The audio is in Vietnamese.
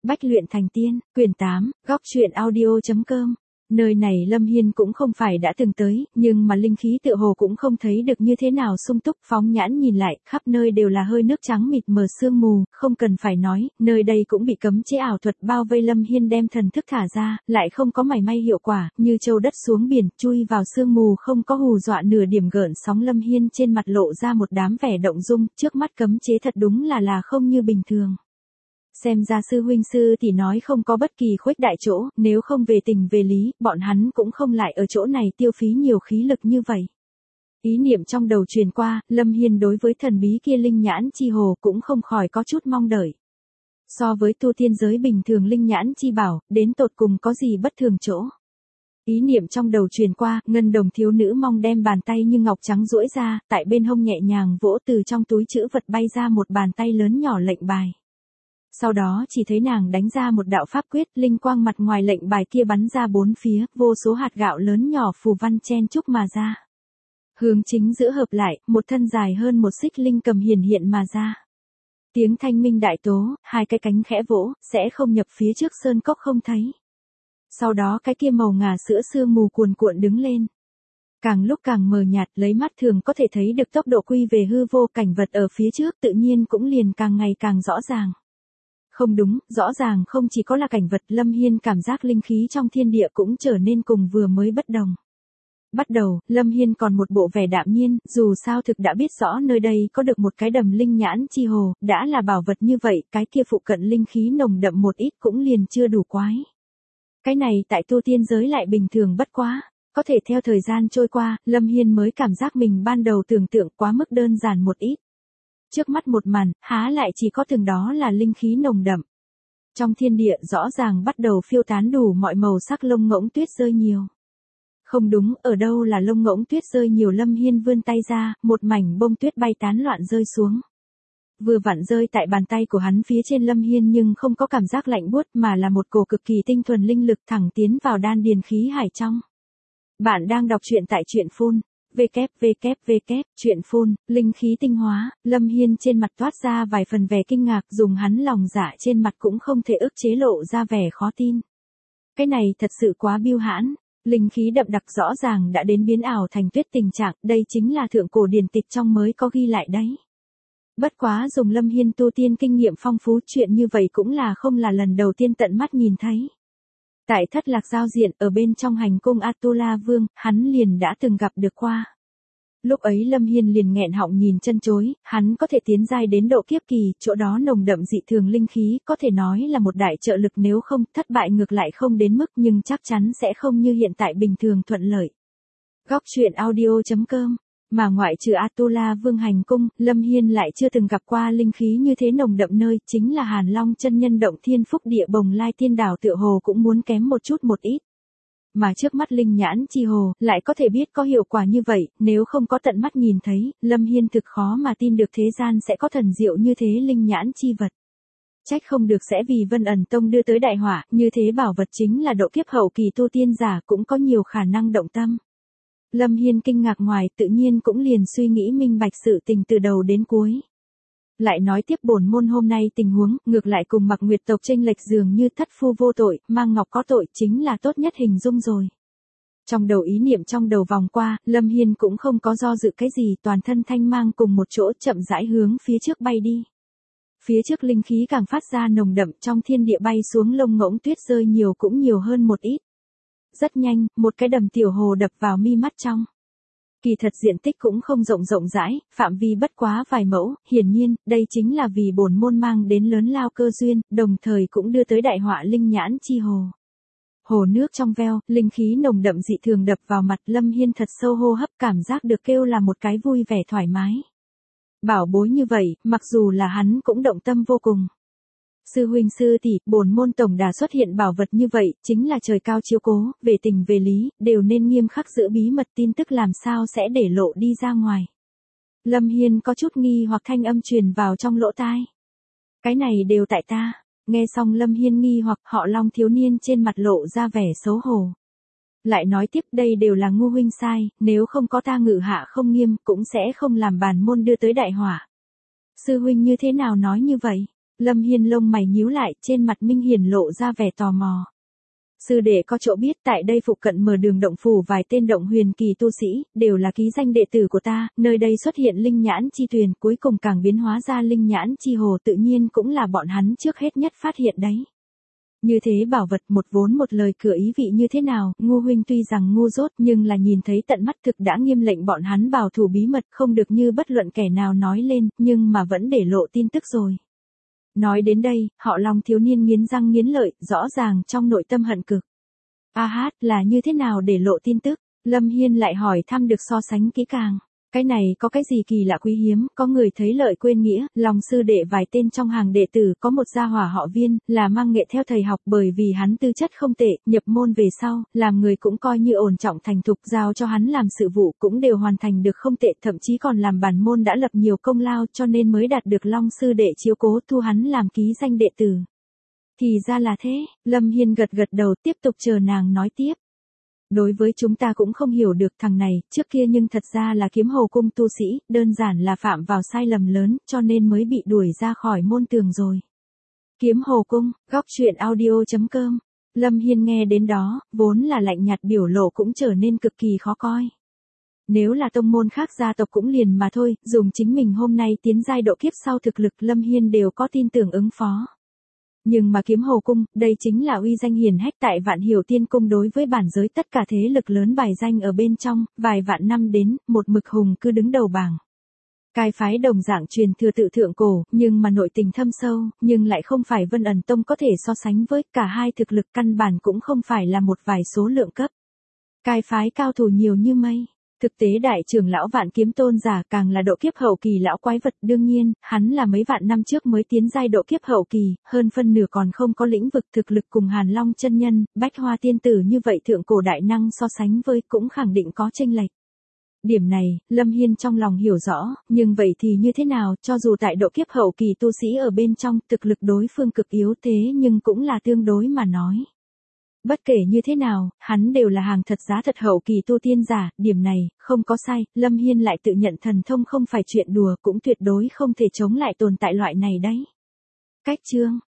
Bách luyện thành tiên, quyển 8, góc truyện audio.com. Nơi này Lâm Hiên cũng không phải đã từng tới, nhưng mà linh khí tựa hồ cũng không thấy được như thế nào sung túc, phóng nhãn nhìn lại, khắp nơi đều là hơi nước trắng mịt mờ sương mù, không cần phải nói, nơi đây cũng bị cấm chế ảo thuật bao vây. Lâm Hiên đem thần thức thả ra, lại không có mảy may hiệu quả, như châu đất xuống biển, chui vào sương mù không có hù dọa nửa điểm gợn sóng. Lâm Hiên trên mặt lộ ra một đám vẻ động dung, trước mắt cấm chế thật đúng là không như bình thường. Xem ra sư huynh sư tỷ nói không có bất kỳ khuếch đại chỗ, nếu không về tình về lý, bọn hắn cũng không lại ở chỗ này tiêu phí nhiều khí lực như vậy. Ý niệm trong đầu truyền qua, Lâm Hiên đối với thần bí kia linh nhãn chi hồ cũng không khỏi có chút mong đợi. So với tu tiên giới bình thường linh nhãn chi bảo, đến tột cùng có gì bất thường chỗ. Ý niệm trong đầu truyền qua, ngân đồng thiếu nữ mong đem bàn tay như ngọc trắng duỗi ra, tại bên hông nhẹ nhàng vỗ, từ trong túi trữ vật bay ra một bàn tay lớn nhỏ lệnh bài. Sau đó chỉ thấy nàng đánh ra một đạo pháp quyết, linh quang mặt ngoài lệnh bài kia bắn ra bốn phía, vô số hạt gạo lớn nhỏ phù văn chen chúc mà ra. Hướng chính giữa hợp lại, một thân dài hơn một xích linh cầm hiển hiện mà ra. Tiếng thanh minh đại tố, hai cái cánh khẽ vỗ, sẽ không nhập phía trước sơn cốc không thấy. Sau đó cái kia màu ngà sữa sương mù cuồn cuộn đứng lên. Càng lúc càng mờ nhạt, lấy mắt thường có thể thấy được tốc độ quy về hư vô, cảnh vật ở phía trước tự nhiên cũng liền càng ngày càng rõ ràng. Không đúng, rõ ràng không chỉ có là cảnh vật, Lâm Hiên cảm giác linh khí trong thiên địa cũng trở nên cùng vừa mới bất đồng. Bắt đầu, Lâm Hiên còn một bộ vẻ đạm nhiên, dù sao thực đã biết rõ nơi đây có được một cái đầm linh nhãn chi hồ, đã là bảo vật như vậy, cái kia phụ cận linh khí nồng đậm một ít cũng liền chưa đủ quái. Cái này tại tu tiên giới lại bình thường bất quá, có thể theo thời gian trôi qua, Lâm Hiên mới cảm giác mình ban đầu tưởng tượng quá mức đơn giản một ít. Trước mắt một màn, há lại chỉ có từng đó là linh khí nồng đậm. Trong thiên địa rõ ràng bắt đầu phiêu tán đủ mọi màu sắc lông ngỗng tuyết rơi nhiều. Không đúng, ở đâu là lông ngỗng tuyết rơi nhiều? Lâm Hiên vươn tay ra, một mảnh bông tuyết bay tán loạn rơi xuống. Vừa vặn rơi tại bàn tay của hắn phía trên. Lâm Hiên nhưng không có cảm giác lạnh buốt mà là một cổ cực kỳ tinh thuần linh lực thẳng tiến vào đan điền khí hải trong. Bạn đang đọc truyện tại truyện phun. Truyện phun, linh khí tinh hóa. Lâm Hiên trên mặt toát ra vài phần vẻ kinh ngạc, dùng hắn lòng dạ trên mặt cũng không thể ức chế lộ ra vẻ khó tin. Cái này thật sự quá biêu hãn, linh khí đậm đặc rõ ràng đã đến biến ảo thành tuyết tình trạng, đây chính là thượng cổ điển tịch trong mới có ghi lại đấy. Bất quá dùng Lâm Hiên tu tiên kinh nghiệm phong phú, chuyện như vậy cũng không là lần đầu tiên tận mắt nhìn thấy. Tại Thất Lạc Giao Diện, ở bên trong hành cung Atula Vương, hắn liền đã từng gặp được qua. Lúc ấy Lâm Hiên liền nghẹn họng nhìn chân chối, hắn có thể tiến giai đến độ kiếp kỳ, chỗ đó nồng đậm dị thường linh khí, có thể nói là một đại trợ lực, nếu không, thất bại ngược lại không đến mức, nhưng chắc chắn sẽ không như hiện tại bình thường thuận lợi. Góc truyện audio.com. Mà ngoại trừ Atula Vương hành cung, Lâm Hiên lại chưa từng gặp qua linh khí như thế nồng đậm nơi, chính là Hàn Long chân nhân động thiên phúc địa Bồng Lai Tiên Đảo tựa hồ cũng muốn kém một chút một ít. Mà trước mắt linh nhãn chi hồ, lại có thể biết có hiệu quả như vậy, nếu không có tận mắt nhìn thấy, Lâm Hiên thực khó mà tin được thế gian sẽ có thần diệu như thế linh nhãn chi vật. Trách không được sẽ vì Vân Ẩn Tông đưa tới đại họa, như thế bảo vật chính là độ kiếp hậu kỳ tu tiên giả cũng có nhiều khả năng động tâm. Lâm Hiên kinh ngạc ngoài, tự nhiên cũng liền suy nghĩ minh bạch sự tình từ đầu đến cuối. Lại nói tiếp bổn môn hôm nay tình huống, ngược lại cùng Mặc Nguyệt tộc chênh lệch dường như thất phu vô tội, mang ngọc có tội chính là tốt nhất hình dung rồi. Trong đầu ý niệm trong đầu vòng qua, Lâm Hiên cũng không có do dự cái gì, toàn thân thanh mang cùng một chỗ chậm rãi hướng phía trước bay đi. Phía trước linh khí càng phát ra nồng đậm, trong thiên địa bay xuống lông ngỗng tuyết rơi nhiều cũng nhiều hơn một ít. Rất nhanh, một cái đầm tiểu hồ đập vào mi mắt trong. Kỳ thật diện tích cũng không rộng rãi, phạm vi bất quá vài mẫu, hiển nhiên, đây chính là vì bổn môn mang đến lớn lao cơ duyên, đồng thời cũng đưa tới đại họa linh nhãn chi hồ. Hồ nước trong veo, linh khí nồng đậm dị thường đập vào mặt, Lâm Hiên thật sâu hô hấp, cảm giác được kêu là một cái vui vẻ thoải mái. Bảo bối như vậy, mặc dù là hắn cũng động tâm vô cùng. Sư huynh sư tỷ, bổn môn tổng đà xuất hiện bảo vật như vậy, chính là trời cao chiếu cố, về tình về lý, đều nên nghiêm khắc giữ bí mật, tin tức làm sao sẽ để lộ đi ra ngoài. Lâm Hiên có chút nghi hoặc thanh âm truyền vào trong lỗ tai. Cái này đều tại ta. Nghe xong Lâm Hiên nghi hoặc, họ Long thiếu niên trên mặt lộ ra vẻ xấu hổ. Lại nói tiếp, đây đều là ngu huynh sai, nếu không có ta ngự hạ không nghiêm, cũng sẽ không làm bản môn đưa tới đại họa. Sư huynh như thế nào nói như vậy? Lâm Hiên lông mày nhíu lại, trên mặt Minh Hiển lộ ra vẻ tò mò. Sư đệ có chỗ biết tại đây phụ cận mở đường động phủ vài tên động huyền kỳ tu sĩ, đều là ký danh đệ tử của ta, nơi đây xuất hiện linh nhãn chi thuyền cuối cùng càng biến hóa ra linh nhãn chi hồ tự nhiên cũng là bọn hắn trước hết nhất phát hiện đấy. Như thế bảo vật một vốn một lời cửa ý vị như thế nào, Ngô huynh tuy rằng ngu dốt nhưng là nhìn thấy tận mắt thực đã nghiêm lệnh bọn hắn bảo thủ bí mật không được như bất luận kẻ nào nói lên, nhưng mà vẫn để lộ tin tức rồi. Nói đến đây, họ Long thiếu niên nghiến răng nghiến lợi, rõ ràng trong nội tâm hận cực. A hát, là như thế nào để lộ tin tức? Lâm Hiên lại hỏi thăm được so sánh kỹ càng. Cái này có cái gì kỳ lạ quý hiếm, có người thấy lợi quên nghĩa, Long sư đệ vài tên trong hàng đệ tử có một gia hỏa họ Viên, là mang nghệ theo thầy học bởi vì hắn tư chất không tệ, nhập môn về sau, làm người cũng coi như ổn trọng thành thục, giao cho hắn làm sự vụ cũng đều hoàn thành được không tệ, thậm chí còn làm bản môn đã lập nhiều công lao cho nên mới đạt được Long sư đệ chiếu cố thu hắn làm ký danh đệ tử. Thì ra là thế, Lâm Hiên gật gật đầu tiếp tục chờ nàng nói tiếp. Đối với chúng ta cũng không hiểu được thằng này, trước kia nhưng thật ra là Kiếm Hồ cung tu sĩ, đơn giản là phạm vào sai lầm lớn, cho nên mới bị đuổi ra khỏi môn tường rồi. Kiếm Hồ cung, góc truyện audio.com. Lâm Hiên nghe đến đó, vốn là lạnh nhạt biểu lộ cũng trở nên cực kỳ khó coi. Nếu là tông môn khác gia tộc cũng liền mà thôi, dùng chính mình hôm nay tiến giai độ kiếp sau thực lực Lâm Hiên đều có tin tưởng ứng phó. Nhưng mà Kiếm Hồ cung, đây chính là uy danh hiển hách tại Vạn Hiểu Tiên cung đối với bản giới tất cả thế lực lớn bài danh ở bên trong, vài vạn năm đến, một mực hùng cứ đứng đầu bảng. Cái phái đồng dạng truyền thừa tự thượng cổ, nhưng mà nội tình thâm sâu, nhưng lại không phải Vân Ẩn Tông có thể so sánh với, cả hai thực lực căn bản cũng không phải là một vài số lượng cấp. Cái phái cao thủ nhiều như mây. Thực tế đại trưởng lão Vạn Kiếm Tôn giả càng là độ kiếp hậu kỳ lão quái vật, đương nhiên, hắn là mấy vạn năm trước mới tiến giai độ kiếp hậu kỳ, hơn phân nửa còn không có lĩnh vực thực lực cùng Hàn Long chân nhân, Bách Hoa tiên tử như vậy thượng cổ đại năng so sánh với cũng khẳng định có chênh lệch. Điểm này, Lâm Hiên trong lòng hiểu rõ, nhưng vậy thì như thế nào, cho dù tại độ kiếp hậu kỳ tu sĩ ở bên trong, thực lực đối phương cực yếu thế nhưng cũng là tương đối mà nói. Bất kể như thế nào, hắn đều là hàng thật giá thật hậu kỳ tu tiên giả, điểm này, không có sai, Lâm Hiên lại tự nhận thần thông không phải chuyện đùa cũng tuyệt đối không thể chống lại tồn tại loại này đấy. Cách chương